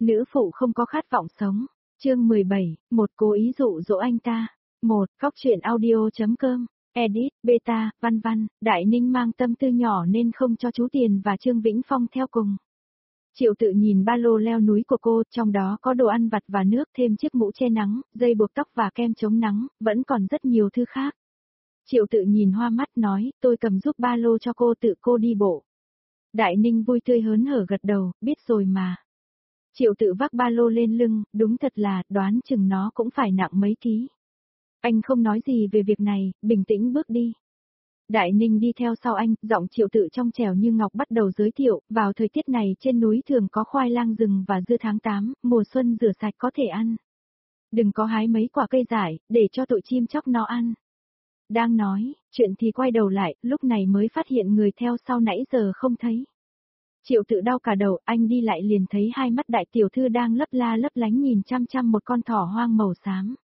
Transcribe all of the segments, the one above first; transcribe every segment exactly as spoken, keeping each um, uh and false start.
Nữ phụ không có khát vọng sống. Chương mười bảy, một cố ý dụ dỗ anh ta. một. Cóc truyện audio.com. Edit, beta, văn văn, Đại Ninh mang tâm tư nhỏ nên không cho chú Tiền và Trương Vĩnh Phong theo cùng. Triệu Tự nhìn ba lô leo núi của cô, trong đó có đồ ăn vặt và nước, thêm chiếc mũ che nắng, dây buộc tóc và kem chống nắng, vẫn còn rất nhiều thứ khác. Triệu Tự nhìn hoa mắt nói, tôi cầm giúp ba lô cho cô, tự cô đi bộ. Đại Ninh vui tươi hớn hở gật đầu, biết rồi mà. Triệu Tự vác ba lô lên lưng, đúng thật là, đoán chừng nó cũng phải nặng mấy ký. Anh không nói gì về việc này, bình tĩnh bước đi. Đại Ninh đi theo sau anh, giọng Triệu Tự trong trẻo như ngọc bắt đầu giới thiệu, vào thời tiết này trên núi thường có khoai lang rừng và dưa tháng tám, mùa xuân rửa sạch có thể ăn. Đừng có hái mấy quả cây dại, để cho tụi chim chóc nó ăn. Đang nói, chuyện thì quay đầu lại, lúc này mới phát hiện người theo sau nãy giờ không thấy. Triệu Tự đau cả đầu, anh đi lại liền thấy hai mắt đại tiểu thư đang lấp la lấp lánh nhìn chăm chăm một con thỏ hoang màu xám.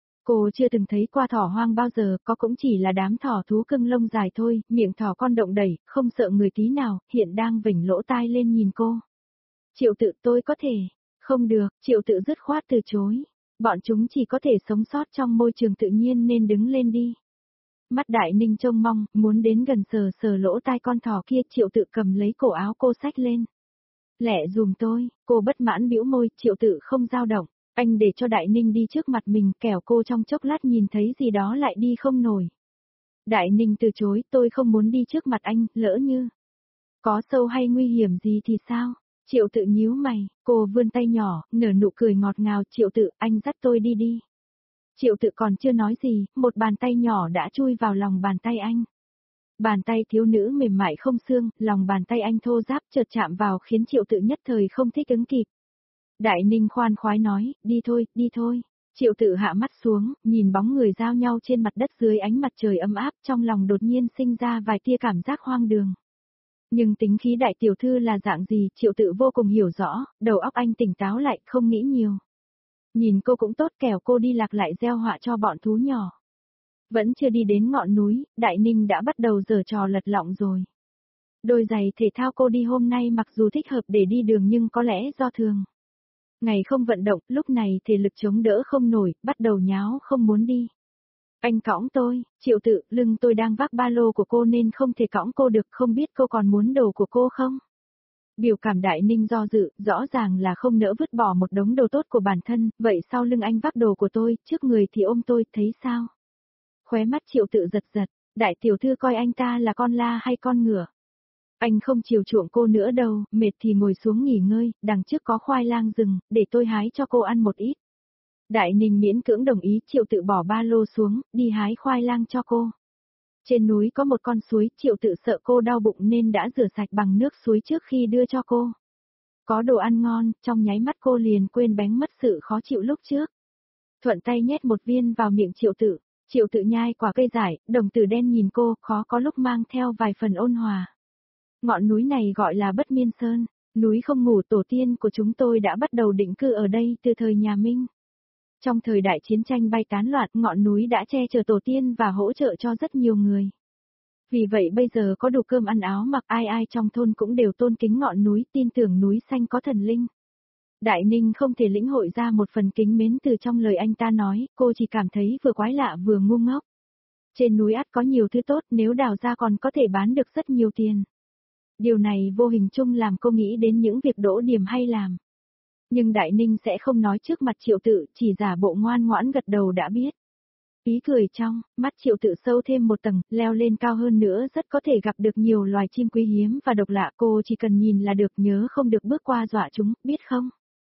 Cô chưa từng thấy qua thỏ hoang bao giờ, có cũng chỉ là đám thỏ thú cưng lông dài thôi, miệng thỏ con động đẩy, không sợ người tí nào, hiện đang vểnh lỗ tai lên nhìn cô. Triệu Tự, tôi có thể, không được, Triệu Tự dứt khoát từ chối. Bọn chúng chỉ có thể sống sót trong môi trường tự nhiên nên đứng lên đi. Mắt Đại Ninh trông mong, muốn đến gần sờ sờ lỗ tai con thỏ kia, Triệu Tự cầm lấy cổ áo cô xách lên. Lẹ dùm tôi, cô bất mãn bĩu môi, Triệu Tự không dao động. Anh để cho Đại Ninh đi trước mặt mình, kẻo cô trong chốc lát nhìn thấy gì đó lại đi không nổi. Đại Ninh từ chối, tôi không muốn đi trước mặt anh, lỡ như có sâu hay nguy hiểm gì thì sao? Triệu Tự nhíu mày, cô vươn tay nhỏ, nở nụ cười ngọt ngào, Triệu Tự, anh dắt tôi đi đi. Triệu Tự còn chưa nói gì, một bàn tay nhỏ đã chui vào lòng bàn tay anh. Bàn tay thiếu nữ mềm mại không xương, lòng bàn tay anh thô ráp chợt chạm vào khiến Triệu Tự nhất thời không thích ứng kịp. Đại Ninh khoan khoái nói, đi thôi, đi thôi. Triệu Tự hạ mắt xuống, nhìn bóng người giao nhau trên mặt đất dưới ánh mặt trời ấm áp, trong lòng đột nhiên sinh ra vài tia cảm giác hoang đường. Nhưng tính khí đại tiểu thư là dạng gì, Triệu Tự vô cùng hiểu rõ, đầu óc anh tỉnh táo lại, không nghĩ nhiều. Nhìn cô cũng tốt, kẻo cô đi lạc lại gieo họa cho bọn thú nhỏ. Vẫn chưa đi đến ngọn núi, Đại Ninh đã bắt đầu giở trò lật lọng rồi. Đôi giày thể thao cô đi hôm nay mặc dù thích hợp để đi đường nhưng có lẽ do thường. Ngày không vận động, lúc này thể lực chống đỡ không nổi, bắt đầu nháo không muốn đi. Anh cõng tôi, Triệu Tự, lưng tôi đang vác ba lô của cô nên không thể cõng cô được, không biết cô còn muốn đồ của cô không? Biểu cảm Đại Ninh do dự, rõ ràng là không nỡ vứt bỏ một đống đồ tốt của bản thân, vậy sau lưng anh vác đồ của tôi, trước người thì ôm tôi, thấy sao? Khóe mắt Triệu Tự giật giật, đại tiểu thư coi anh ta là con la hay con ngựa? Anh không chiều chuộng cô nữa đâu, mệt thì ngồi xuống nghỉ ngơi, đằng trước có khoai lang rừng, để tôi hái cho cô ăn một ít. Đại Ninh miễn cưỡng đồng ý, Triệu Tự bỏ ba lô xuống, đi hái khoai lang cho cô. Trên núi có một con suối, Triệu Tự sợ cô đau bụng nên đã rửa sạch bằng nước suối trước khi đưa cho cô. Có đồ ăn ngon, trong nháy mắt cô liền quên bén mất sự khó chịu lúc trước. Thuận tay nhét một viên vào miệng Triệu Tự, Triệu Tự nhai quả cây dại, đồng tử đen nhìn cô, khó có lúc mang theo vài phần ôn hòa. Ngọn núi này gọi là Bất Miên Sơn, núi không ngủ, tổ tiên của chúng tôi đã bắt đầu định cư ở đây từ thời nhà Minh. Trong thời đại chiến tranh bay tán loạn, ngọn núi đã che chở tổ tiên và hỗ trợ cho rất nhiều người. Vì vậy bây giờ có đủ cơm ăn áo mặc, ai ai trong thôn cũng đều tôn kính ngọn núi, tin tưởng núi xanh có thần linh. Đại Ninh không thể lĩnh hội ra một phần kính mến từ trong lời anh ta nói, cô chỉ cảm thấy vừa quái lạ vừa ngu ngốc. Trên núi ắt có nhiều thứ tốt, nếu đào ra còn có thể bán được rất nhiều tiền. Điều này vô hình chung làm cô nghĩ đến những việc Đỗ Điềm hay làm. Nhưng Đại Ninh sẽ không nói trước mặt Triệu Tự, chỉ giả bộ ngoan ngoãn gật đầu đã biết. Ý cười trong, mắt Triệu Tự sâu thêm một tầng, leo lên cao hơn nữa rất có thể gặp được nhiều loài chim quý hiếm và độc lạ, cô chỉ cần nhìn là được, nhớ không được bước qua dọa chúng, biết không?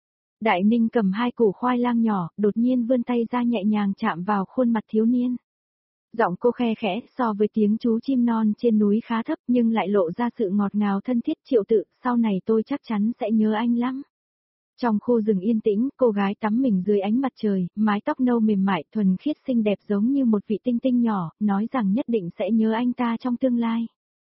Đại Ninh cầm hai củ khoai lang nhỏ, đột nhiên vươn tay ra nhẹ nhàng chạm vào khuôn mặt thiếu niên. Giọng cô khe khẽ, so với tiếng chú chim non trên núi khá thấp nhưng lại lộ ra sự ngọt ngào thân thiết. Triệu Tự, sau này tôi chắc chắn sẽ nhớ anh lắm. Trong khu rừng yên tĩnh, cô gái tắm mình dưới ánh mặt trời, mái tóc nâu mềm mại, thuần khiết xinh đẹp giống như một vị tinh tinh nhỏ, nói rằng nhất định sẽ nhớ anh ta trong tương lai.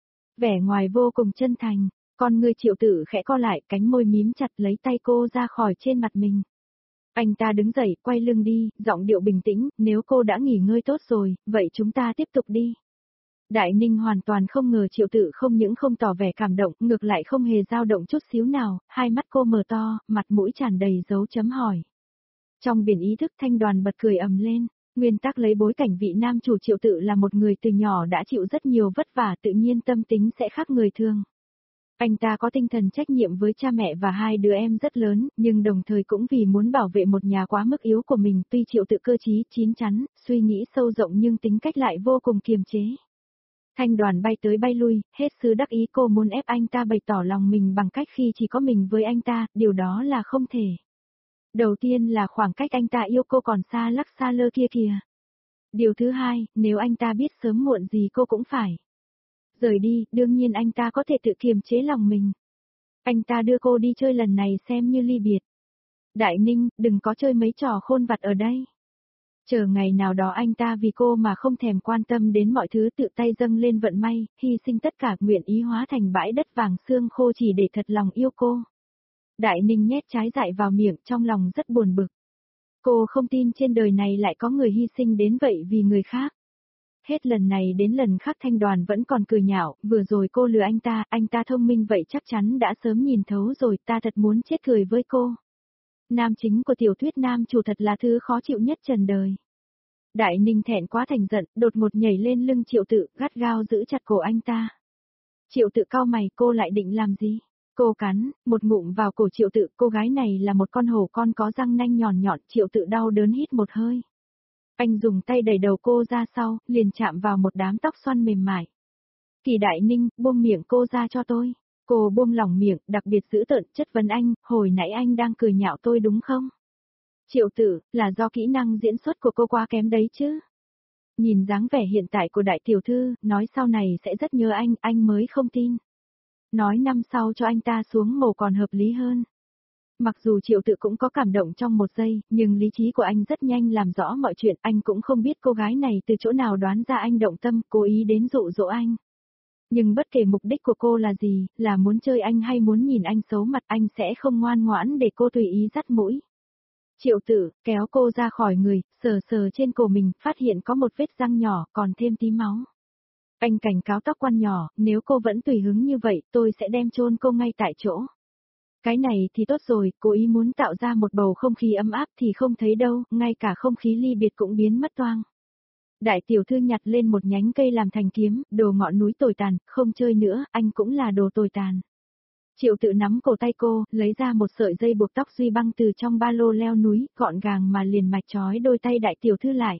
Vẻ ngoài vô cùng chân thành, con người Triệu Tự khẽ co lại, cánh môi mím chặt lấy tay cô ra khỏi trên mặt mình. Anh ta đứng dậy, quay lưng đi, giọng điệu bình tĩnh, nếu cô đã nghỉ ngơi tốt rồi, vậy chúng ta tiếp tục đi. Đại Ninh hoàn toàn không ngờ Triệu Tự không những không tỏ vẻ cảm động, ngược lại không hề dao động chút xíu nào, hai mắt cô mở to, mặt mũi tràn đầy dấu chấm hỏi. Trong biển ý thức Thanh Đoàn bật cười ầm lên, nguyên tắc lấy bối cảnh vị nam chủ Triệu Tự là một người từ nhỏ đã chịu rất nhiều vất vả, tự nhiên tâm tính sẽ khác người thường. Anh ta có tinh thần trách nhiệm với cha mẹ và hai đứa em rất lớn, nhưng đồng thời cũng vì muốn bảo vệ một nhà quá mức yếu của mình, tuy Triệu Tự cơ trí, chín chắn, suy nghĩ sâu rộng nhưng tính cách lại vô cùng kiềm chế. Thanh Đoàn bay tới bay lui, hết sức đắc ý, cô muốn ép anh ta bày tỏ lòng mình bằng cách khi chỉ có mình với anh ta, điều đó là không thể. Đầu tiên là khoảng cách anh ta yêu cô còn xa lắc xa lơ kia kìa. Điều thứ hai, nếu anh ta biết sớm muộn gì cô cũng phải rời đi, đương nhiên anh ta có thể tự kiềm chế lòng mình. Anh ta đưa cô đi chơi lần này xem như ly biệt. Đại Ninh, đừng có chơi mấy trò khôn vặt ở đây. Chờ ngày nào đó anh ta vì cô mà không thèm quan tâm đến mọi thứ, tự tay dâng lên vận may, hy sinh tất cả, nguyện ý hóa thành bãi đất vàng xương khô chỉ để thật lòng yêu cô. Đại Ninh nhét trái dại vào miệng, trong lòng rất buồn bực. Cô không tin trên đời này lại có người hy sinh đến vậy vì người khác. Hết lần này đến lần khác Thanh Đoàn vẫn còn cười nhạo, vừa rồi cô lừa anh ta, anh ta thông minh vậy chắc chắn đã sớm nhìn thấu rồi, ta thật muốn chết cười với cô. Nam chính của tiểu thuyết nam chủ thật là thứ khó chịu nhất trần đời. Đại Ninh thẹn quá thành giận, đột ngột nhảy lên lưng Triệu Tự, gắt gao giữ chặt cổ anh ta. Triệu Tự cau mày, cô lại định làm gì? Cô cắn một ngụm vào cổ Triệu Tự, cô gái này là một con hổ con có răng nanh nhọn nhọn, Triệu Tự đau đớn hít một hơi. Anh dùng tay đẩy đầu cô ra sau, liền chạm vào một đám tóc xoăn mềm mại. Kỳ Đại Ninh, buông miệng cô ra cho tôi. Cô buông lỏng miệng, đặc biệt dữ tợn, chất vấn anh, hồi nãy anh đang cười nhạo tôi đúng không? Triệu Tự, là do kỹ năng diễn xuất của cô quá kém đấy chứ. Nhìn dáng vẻ hiện tại của đại tiểu thư, nói sau này sẽ rất nhớ anh, anh mới không tin. Nói năm sau cho anh ta xuống mồ còn hợp lý hơn. Mặc dù Triệu Tự cũng có cảm động trong một giây, nhưng lý trí của anh rất nhanh làm rõ mọi chuyện, anh cũng không biết cô gái này từ chỗ nào đoán ra anh động tâm, cố ý đến dụ dỗ anh. Nhưng bất kể mục đích của cô là gì, là muốn chơi anh hay muốn nhìn anh xấu mặt, anh sẽ không ngoan ngoãn để cô tùy ý dắt mũi. Triệu Tự kéo cô ra khỏi người, sờ sờ trên cổ mình, phát hiện có một vết răng nhỏ, còn thêm tí máu. Anh cảnh cáo tóc quan nhỏ, nếu cô vẫn tùy hứng như vậy, tôi sẽ đem chôn cô ngay tại chỗ. Cái này thì tốt rồi, cố ý muốn tạo ra một bầu không khí ấm áp thì không thấy đâu, ngay cả không khí ly biệt cũng biến mất toang. Đại tiểu thư nhặt lên một nhánh cây làm thành kiếm, đồ ngọn núi tồi tàn, không chơi nữa, anh cũng là đồ tồi tàn. Triệu Tự nắm cổ tay cô, lấy ra một sợi dây buộc tóc duy băng từ trong ba lô leo núi, gọn gàng mà liền mạch trói đôi tay đại tiểu thư lại.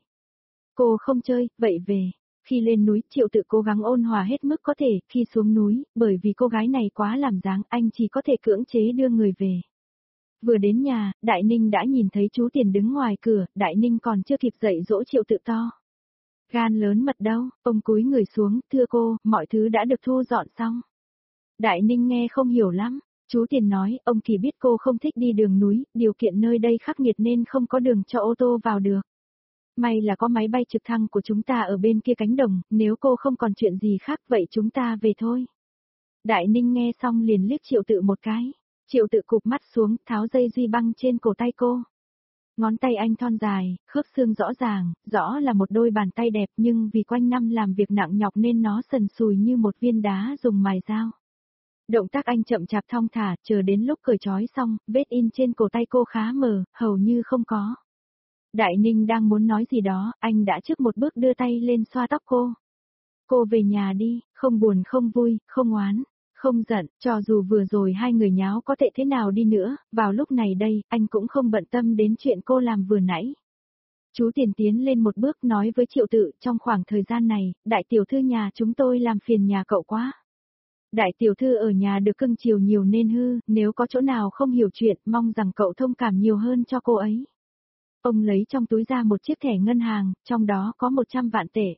Cô không chơi, vậy về. Khi lên núi, Triệu Tự cố gắng ôn hòa hết mức có thể, khi xuống núi, bởi vì cô gái này quá làm dáng, anh chỉ có thể cưỡng chế đưa người về. Vừa đến nhà, Đại Ninh đã nhìn thấy chú Tiền đứng ngoài cửa, Đại Ninh còn chưa kịp dậy dỗ Triệu Tự to. Gan lớn mật đâu, ông cúi người xuống, thưa cô, mọi thứ đã được thu dọn xong. Đại Ninh nghe không hiểu lắm, chú Tiền nói, ông Kỳ biết cô không thích đi đường núi, điều kiện nơi đây khắc nghiệt nên không có đường cho ô tô vào được. May là có máy bay trực thăng của chúng ta ở bên kia cánh đồng, nếu cô không còn chuyện gì khác vậy chúng ta về thôi. Đại Ninh nghe xong liền liếc Triệu Tự một cái. Triệu Tự cụp mắt xuống, tháo dây duy băng trên cổ tay cô. Ngón tay anh thon dài, khớp xương rõ ràng, rõ là một đôi bàn tay đẹp nhưng vì quanh năm làm việc nặng nhọc nên nó sần sùi như một viên đá dùng mài dao. Động tác anh chậm chạp thong thả, chờ đến lúc cởi trói xong, vết in trên cổ tay cô khá mờ, hầu như không có. Đại Ninh đang muốn nói gì đó, anh đã trước một bước đưa tay lên xoa tóc cô. Cô về nhà đi, không buồn không vui, không oán, không giận, cho dù vừa rồi hai người nháo có tệ thế nào đi nữa, vào lúc này đây, anh cũng không bận tâm đến chuyện cô làm vừa nãy. Chú Tiền tiến lên một bước nói với Triệu Tự, trong khoảng thời gian này, đại tiểu thư nhà chúng tôi làm phiền nhà cậu quá. Đại tiểu thư ở nhà được cưng chiều nhiều nên hư, nếu có chỗ nào không hiểu chuyện, mong rằng cậu thông cảm nhiều hơn cho cô ấy. Ông lấy trong túi ra một chiếc thẻ ngân hàng, trong đó có một trăm vạn tệ.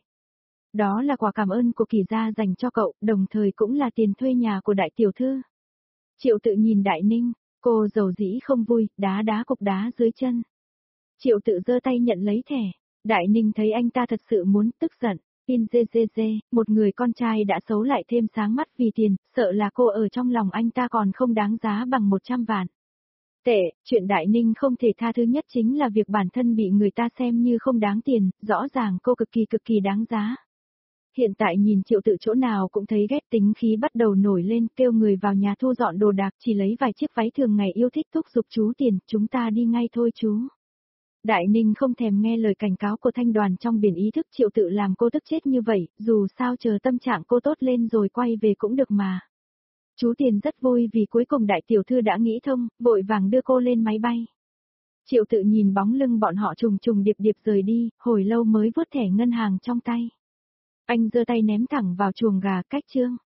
Đó là quà cảm ơn của Kỳ gia dành cho cậu, đồng thời cũng là tiền thuê nhà của đại tiểu thư. Triệu Tự nhìn Đại Ninh, cô dầu dĩ không vui, đá đá cục đá dưới chân. Triệu Tự giơ tay nhận lấy thẻ, Đại Ninh thấy anh ta thật sự muốn tức giận. In dê dê dê, một người con trai đã xấu lại thêm sáng mắt vì tiền, sợ là cô ở trong lòng anh ta còn không đáng giá bằng một trăm vạn. Tệ, chuyện Đại Ninh không thể tha thứ nhất chính là việc bản thân bị người ta xem như không đáng tiền, rõ ràng cô cực kỳ cực kỳ đáng giá. Hiện tại nhìn Triệu Tự chỗ nào cũng thấy ghét, tính khí bắt đầu nổi lên, kêu người vào nhà thu dọn đồ đạc, chỉ lấy vài chiếc váy thường ngày yêu thích, thúc giục chú tiền, chúng ta đi ngay thôi chú. Đại Ninh không thèm nghe lời cảnh cáo của Thanh Đoàn trong biển, ý thức Triệu Tự làm cô tức chết như vậy, dù sao chờ tâm trạng cô tốt lên rồi quay về cũng được mà. Chú Tiền rất vui vì cuối cùng đại tiểu thư đã nghĩ thông, vội vàng đưa cô lên máy bay. Triệu Tự nhìn bóng lưng bọn họ trùng trùng điệp điệp rời đi, hồi lâu mới vuốt thẻ ngân hàng trong tay. Anh giơ tay ném thẳng vào chuồng gà, cách chương.